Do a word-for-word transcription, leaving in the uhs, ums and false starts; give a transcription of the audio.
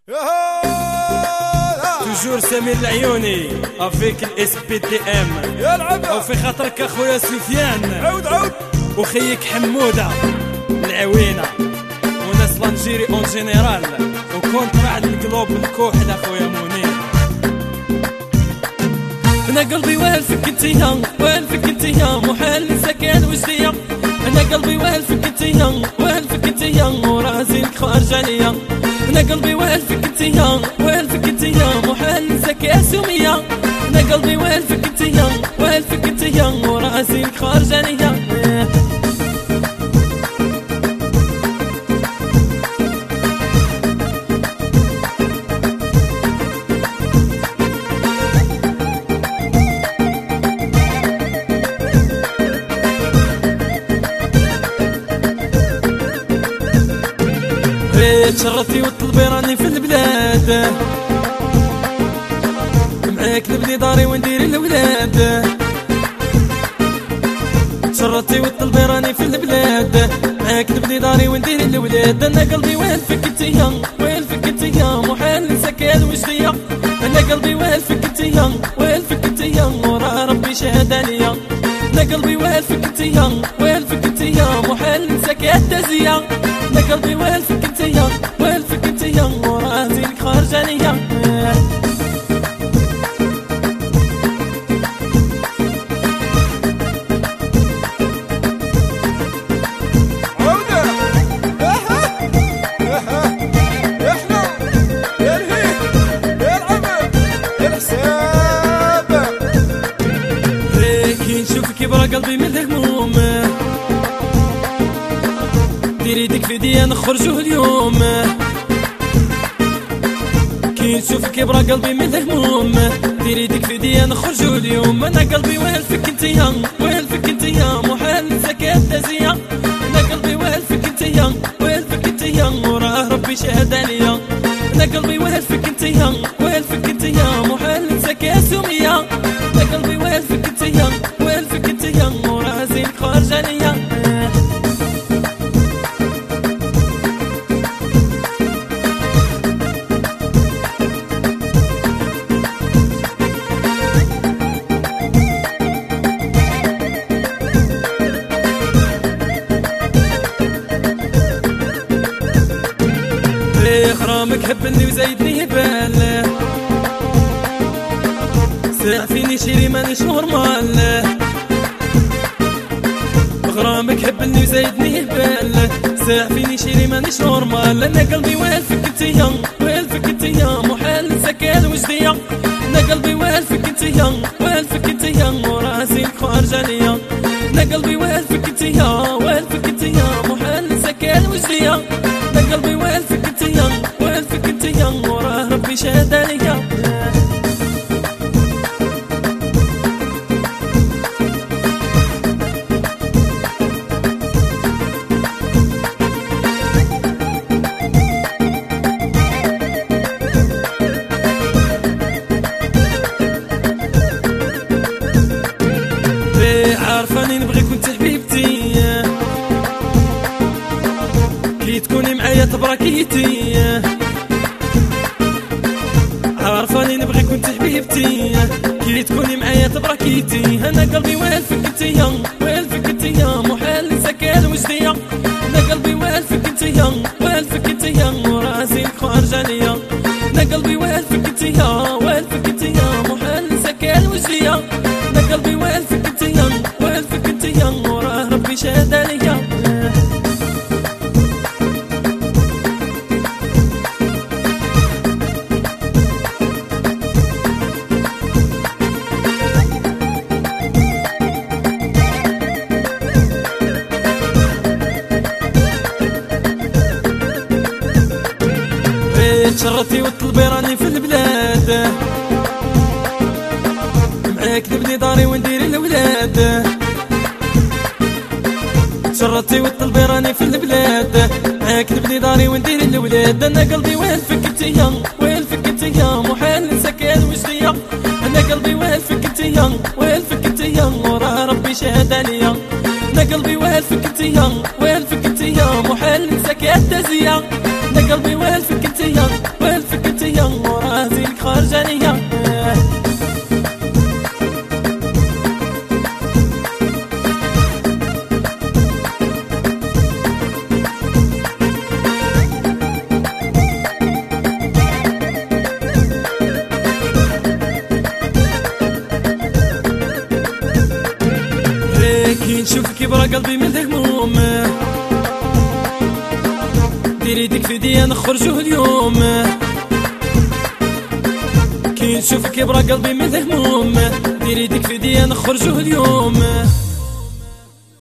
توجور سمير العيوني افيك الاس بي تي ام يلعب وفي خاطرك اخويا سفيان عود عود وخيك حموده العوينه وناس لانجيري اون جينيرال وكونترا القلوب الكحل اخويا منير. انا قلبي والفك انتيا والفك انتيا محال سكن وجديا. انا قلبي والفك انتيا والفك انتيا وراسك خارج عليا. انا قلبي والفك انتيا والفك انتيا محال سكن سمية. انا قلبي والفك انتيا والفك انتيا وراسك خارج عليا. تشرتي وطلبي راني في البلاد معاك نبني داري وندير الولاد. تشرتي وطلبي راني في البلاد معاك نبني داري وندير الولاد. انا قلبي والفك انتيا والفك انتيا محال نسكن وجديا. انا قلبي والفك انتيا والفك انتيا ورا ربي شهد عليا. انا قلبي والفك انتيا والفك انتيا محال نسكن تزيا. انا قلبي والفك انتيا والفك انتيا وراسك خارج عليا. قلبي من الهموم ديري يدك في يديا نخرجوا اليوم. كي نشوفك يبرا قلبي من الهموم ديري يدك في يديا نخرجوا اليوم. انا قلبي والفك انتيا والفك انتيا محال نسكن تزيا. انا قلبي والفك انتيا والفك انتيا وراه ربي شهد عليا. انا قلبي والفك انتيا والفك انتيا محال نسكن سمية. انا قلبي والفك انتيا والفك انتيا وراسك خارج عليا. غرامك هبني وزايدني هبال ساع فيني شيري مانيش نورمال. غرامك هبني وزايدني هبال ساع فيني شيري مانيش نورمال. انا قلبي والفك انتيا والفك انتيا محال نسكن وجديا. انا قلبي والفك انتيا والفك انتيا وراسك خارج عليا. انا قلبي والفك انتيا والفك انتيا محال نسكن وجديا. انا قلبي والفك انتيا والفك انتيا وراه ربي شهد عليا. عارفاني نبغيك وانت حبيبتي كي تكوني معايا تبركيتي. عارفاني نبغيك وانت حبيبتي كي تكوني معايا تبركيتي. انا قلبي والفك انتيا والفك انتيا محال نسكن وجديا. انا قلبي والفك انتيا والفك انتيا وراسك خارج عليا. انا قلبي والفك انتيا والفك انتيا محال نسكن وجديا. انا قلبي والفك انتيا والفك انتيا وراه ربي شهد عليا. تشرتي وطلبي راني في البلاد معاك نبني داري وندير الولاد. تشرتي وطلبي راني في البلاد معاك نبني داري وندير الولاد. انا قلبي والفك انتيا والفك انتيا محال نسكن وجديا. انا قلبي والفك انتيا والفك انتيا وراه ربي شهد عليا. انا قلبي والفك انتيا والفك انتيا محال نسكن تزيا. انا قلبي والفك انتيا والفك كبر قلبي من الهموم، ديري يدك في يديا نخرجوه اليوم، كي نشوفك كبر قلبي من الهموم، ديري يدك في يديا نخرجوه اليوم.